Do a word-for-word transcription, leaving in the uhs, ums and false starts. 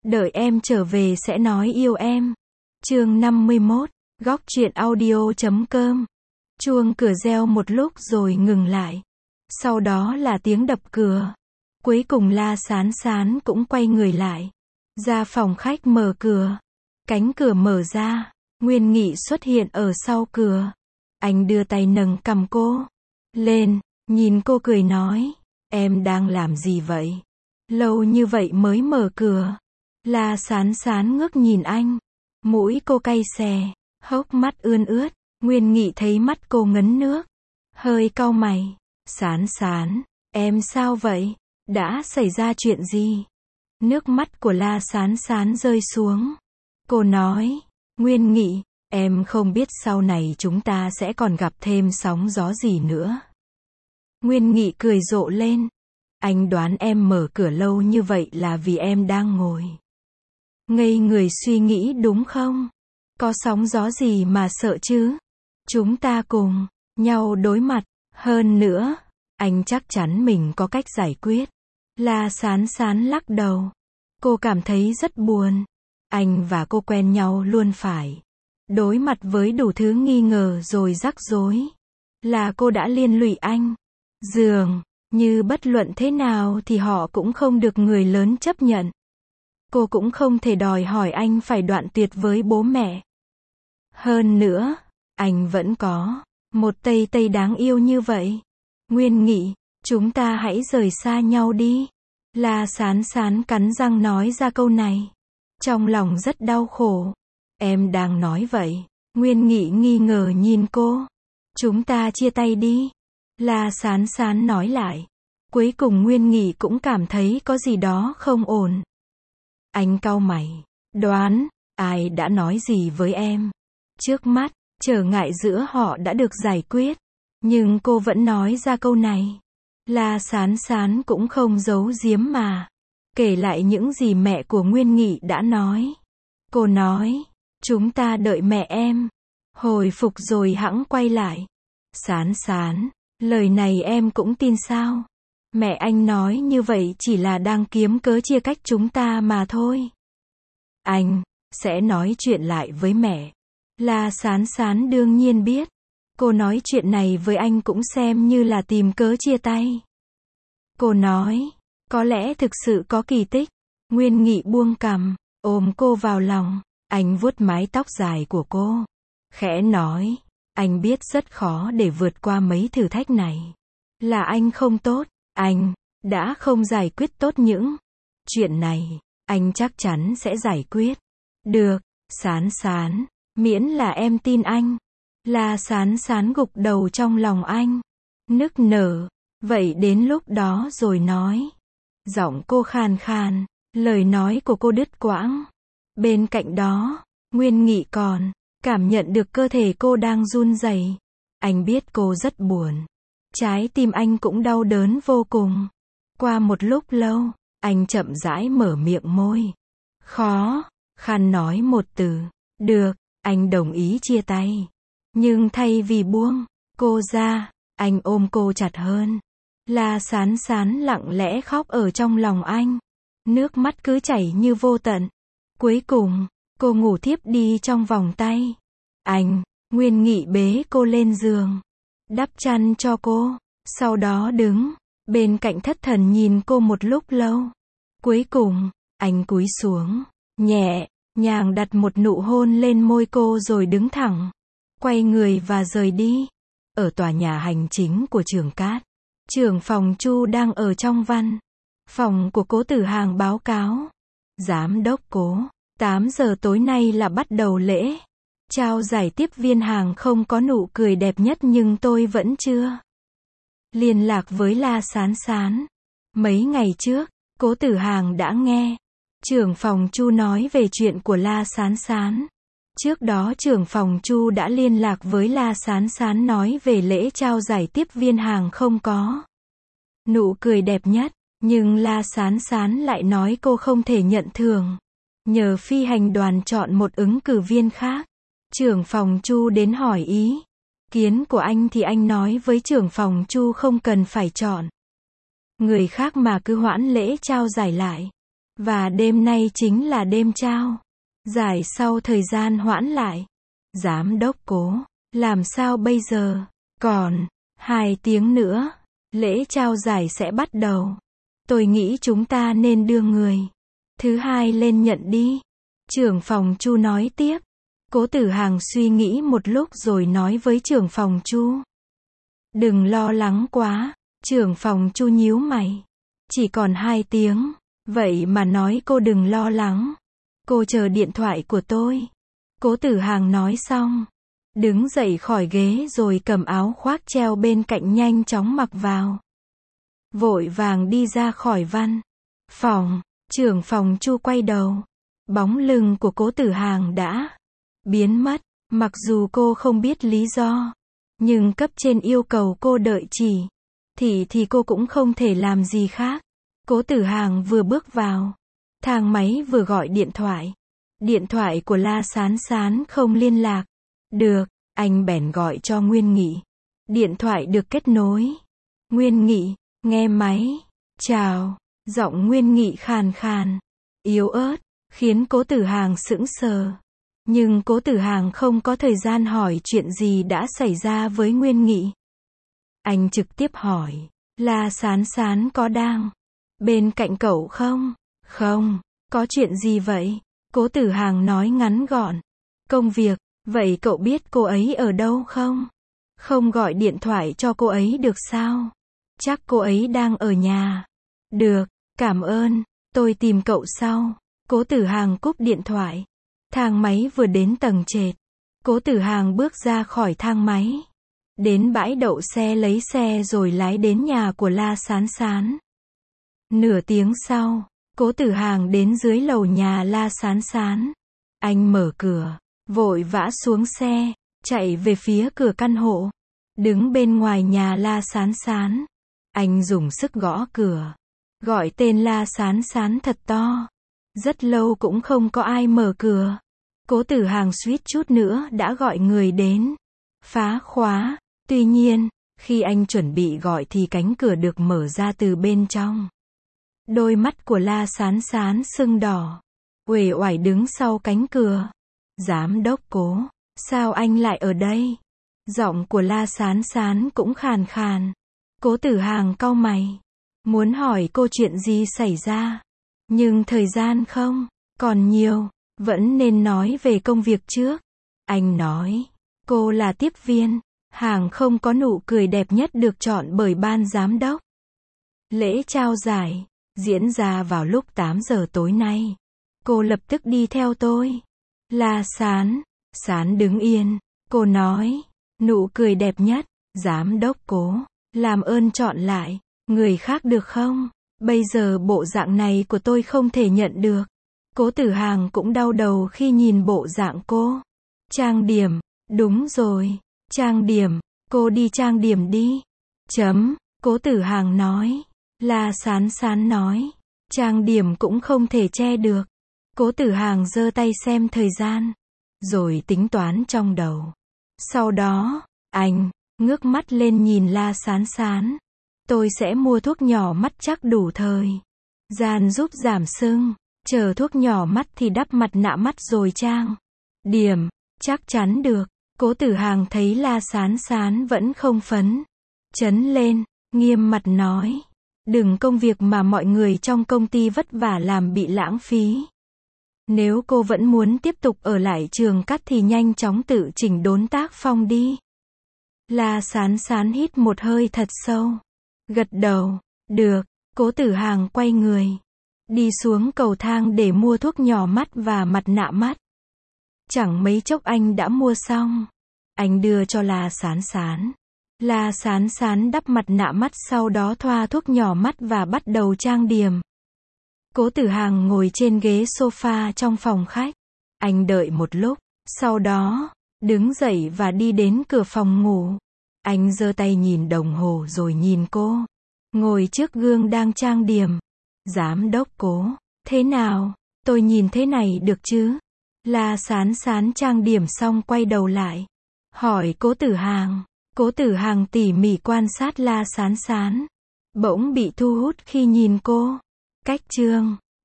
Đợi em trở về sẽ nói yêu em. Chương năm mươi mốt, góc truyện audio chấm com. Chuông cửa reo một lúc rồi ngừng lại. Sau đó là tiếng đập cửa. Cuối cùng La Sán Sán cũng quay người lại. Ra phòng khách mở cửa. Cánh cửa mở ra. Nguyên Nghị xuất hiện ở sau cửa. Anh đưa tay nâng cầm cô lên, nhìn cô cười nói, em đang làm gì vậy? Lâu như vậy mới mở cửa. La Sán Sán ngước nhìn anh. Mũi cô cay xè, hốc mắt ươn ướt. Nguyên Nghị thấy mắt cô ngấn nước. Hơi cau mày. Sán Sán, em sao vậy? Đã xảy ra chuyện gì? Nước mắt của La Sán Sán rơi xuống. Cô nói, Nguyên Nghị, em không biết sau này chúng ta sẽ còn gặp thêm sóng gió gì nữa. Nguyên Nghị cười rộ lên. Anh đoán em mở cửa lâu như vậy là vì em đang ngồi ngây người suy nghĩ đúng không? Có sóng gió gì mà sợ chứ? Chúng ta cùng nhau đối mặt. Hơn nữa, anh chắc chắn mình có cách giải quyết. La Sán Sán lắc đầu. Cô cảm thấy rất buồn. Anh và cô quen nhau luôn phải đối mặt với đủ thứ nghi ngờ rồi rắc rối. Là cô đã liên lụy anh. Dường như bất luận thế nào thì họ cũng không được người lớn chấp nhận. Cô cũng không thể đòi hỏi anh phải đoạn tuyệt với bố mẹ. Hơn nữa, anh vẫn có một Tây Tây đáng yêu như vậy. Nguyên Nghị, chúng ta hãy rời xa nhau đi. La Sán Sán cắn răng nói ra câu này. Trong lòng rất đau khổ. Em đang nói vậy. Nguyên Nghị nghi ngờ nhìn cô. Chúng ta chia tay đi. La Sán Sán nói lại. Cuối cùng Nguyên Nghị cũng cảm thấy có gì đó không ổn. Anh cau mày. Đoán, ai đã nói gì với em? Trước mắt, trở ngại giữa họ đã được giải quyết. Nhưng cô vẫn nói ra câu này. La Sán Sán cũng không giấu giếm mà kể lại những gì mẹ của Nguyên Nghị đã nói. Cô nói, chúng ta đợi mẹ em hồi phục rồi hẵng quay lại. Sán Sán, lời này em cũng tin sao? Mẹ anh nói như vậy chỉ là đang kiếm cớ chia cách chúng ta mà thôi. Anh sẽ nói chuyện lại với mẹ. La Sán Sán đương nhiên biết. Cô nói chuyện này với anh cũng xem như là tìm cớ chia tay. Cô nói, có lẽ thực sự có kỳ tích. Nguyên Nghị buông cằm, ôm cô vào lòng. Anh vuốt mái tóc dài của cô. Khẽ nói, anh biết rất khó để vượt qua mấy thử thách này. Là anh không tốt. Anh đã không giải quyết tốt những chuyện này. Anh chắc chắn sẽ giải quyết được. Sán Sán, miễn là em tin anh. La Sán Sán gục đầu trong lòng anh. Nức nở. Vậy đến lúc đó rồi nói. Giọng cô khàn khàn. Lời nói của cô đứt quãng. Bên cạnh đó, Nguyên Nghị còn cảm nhận được cơ thể cô đang run rẩy. Anh biết cô rất buồn. Trái tim anh cũng đau đớn vô cùng. Qua một lúc lâu, anh chậm rãi mở miệng môi. Khó khăn nói một từ. Được, anh đồng ý chia tay. Nhưng thay vì buông cô ra, anh ôm cô chặt hơn. La Sán Sán lặng lẽ khóc ở trong lòng anh. Nước mắt cứ chảy như vô tận. Cuối cùng, cô ngủ thiếp đi trong vòng tay anh. Nguyên Nghị bế cô lên giường, đắp chăn cho cô. Sau đó đứng bên cạnh thất thần nhìn cô một lúc lâu. Cuối cùng, anh cúi xuống, nhẹ nhàng đặt một nụ hôn lên môi cô rồi đứng thẳng, quay người và rời đi. Ở tòa nhà hành chính của Trường Cát, trưởng phòng Chu đang ở trong văn phòng của Cố Tử Hàng báo cáo. Giám đốc Cố, tám giờ tối nay là bắt đầu lễ trao giải tiếp viên hàng không có nụ cười đẹp nhất nhưng tôi vẫn chưa liên lạc với La Sán Sán. Mấy ngày trước, Cố Tử Hàng đã nghe trưởng phòng Chu nói về chuyện của La Sán Sán. Trước đó trưởng phòng Chu đã liên lạc với La Sán Sán nói về lễ trao giải tiếp viên hàng không có nụ cười đẹp nhất. Nhưng La Sán Sán lại nói cô không thể nhận thưởng. Nhờ phi hành đoàn chọn một ứng cử viên khác. Trưởng phòng Chu đến hỏi ý kiến của anh thì anh nói với trưởng phòng Chu không cần phải chọn người khác mà cứ hoãn lễ trao giải lại. Và đêm nay chính là đêm trao giải sau thời gian hoãn lại. Giám đốc Cố, làm sao bây giờ? Còn hai tiếng nữa, lễ trao giải sẽ bắt đầu. Tôi nghĩ chúng ta nên đưa người thứ hai lên nhận đi. Trưởng phòng Chu nói tiếp. Cố Tử Hàng suy nghĩ một lúc rồi nói với trưởng phòng Chu. Đừng lo lắng quá. Trưởng phòng Chu nhíu mày. Chỉ còn hai tiếng. Vậy mà nói cô đừng lo lắng. Cô chờ điện thoại của tôi. Cố Tử Hàng nói xong. Đứng dậy khỏi ghế rồi cầm áo khoác treo bên cạnh nhanh chóng mặc vào. Vội vàng đi ra khỏi văn phòng. Trưởng phòng Chu quay đầu. Bóng lưng của Cố Tử Hàng đã biến mất. Mặc dù cô không biết lý do. Nhưng cấp trên yêu cầu cô đợi chỉ thị thì cô cũng không thể làm gì khác. Cố Tử Hàng vừa bước vào thang máy vừa gọi điện thoại. Điện thoại của La Sán Sán không liên lạc được. Anh bèn gọi cho Nguyên Nghị. Điện thoại được kết nối. Nguyên Nghị, nghe máy. Chào. Giọng Nguyên Nghị khàn khàn, yếu ớt, khiến Cố Tử Hàng sững sờ. Nhưng Cố Tử Hàng không có thời gian hỏi chuyện gì đã xảy ra với Nguyên Nghị. Anh trực tiếp hỏi, La Sán Sán có đang bên cạnh cậu không? Không, có chuyện gì vậy? Cố Tử Hàng nói ngắn gọn. Công việc, vậy cậu biết cô ấy ở đâu không? Không gọi điện thoại cho cô ấy được sao? Chắc cô ấy đang ở nhà. Được, cảm ơn, tôi tìm cậu sau. Cố Tử Hàng cúp điện thoại. Thang máy vừa đến tầng trệt. Cố Tử Hàng bước ra khỏi thang máy. Đến bãi đậu xe lấy xe rồi lái đến nhà của La Sán Sán. Nửa tiếng sau, Cố Tử Hàng đến dưới lầu nhà La Sán Sán. Anh mở cửa, vội vã xuống xe, chạy về phía cửa căn hộ. Đứng bên ngoài nhà La Sán Sán. Anh dùng sức gõ cửa. Gọi tên La Sán Sán thật to. Rất lâu cũng không có ai mở cửa. Cố Tử Hàng suýt chút nữa đã gọi người đến phá khóa. Tuy nhiên, khi anh chuẩn bị gọi thì cánh cửa được mở ra từ bên trong. Đôi mắt của La Sán Sán sưng đỏ, uể oải đứng sau cánh cửa. Giám đốc Cố, sao anh lại ở đây? Giọng của La Sán Sán cũng khàn khàn. Cố Tử Hàng cau mày, muốn hỏi cô chuyện gì xảy ra. Nhưng thời gian không còn nhiều, vẫn nên nói về công việc trước. Anh nói, cô là tiếp viên hàng không có nụ cười đẹp nhất được chọn bởi ban giám đốc. Lễ trao giải diễn ra vào lúc tám giờ tối nay. Cô lập tức đi theo tôi. La Sán Sán đứng yên. Cô nói, nụ cười đẹp nhất. Giám đốc Cố, làm ơn chọn lại người khác được không? Bây giờ bộ dạng này của tôi không thể nhận được. Cố Tử Hàng cũng đau đầu khi nhìn bộ dạng cô. Trang điểm, đúng rồi, trang điểm, cô đi trang điểm đi. Chấm, Cố Tử Hàng nói. La Sán Sán nói, trang điểm cũng không thể che được. Cố Tử Hàng giơ tay xem thời gian, rồi tính toán trong đầu. Sau đó, anh ngước mắt lên nhìn La Sán Sán. Tôi sẽ mua thuốc nhỏ mắt chắc đủ thời gian giúp giảm sưng. Chờ thuốc nhỏ mắt thì đắp mặt nạ mắt rồi trang điểm. Chắc chắn được. Cố Tử Hàng thấy La Sán Sán vẫn không phấn chấn lên, nghiêm mặt nói. Đừng công việc mà mọi người trong công ty vất vả làm bị lãng phí. Nếu cô vẫn muốn tiếp tục ở lại trường cắt thì nhanh chóng tự chỉnh đốn tác phong đi. La Sán Sán hít một hơi thật sâu. Gật đầu. Được. Cố Tử Hàng quay người. Đi xuống cầu thang để mua thuốc nhỏ mắt và mặt nạ mắt. Chẳng mấy chốc anh đã mua xong. Anh đưa cho La Sán Sán. La Sán Sán đắp mặt nạ mắt sau đó thoa thuốc nhỏ mắt và bắt đầu trang điểm. Cố Tử Hàng ngồi trên ghế sofa trong phòng khách. Anh đợi một lúc, sau đó đứng dậy và đi đến cửa phòng ngủ. Anh giơ tay nhìn đồng hồ rồi nhìn cô ngồi trước gương đang trang điểm. Giám đốc Cố, thế nào? Tôi nhìn thế này được chứ? La Sán Sán trang điểm xong quay đầu lại, hỏi Cố Tử Hàng. Cố Tử Hàng tỉ mỉ quan sát La Sán Sán, bỗng bị thu hút khi nhìn cô. Cách chương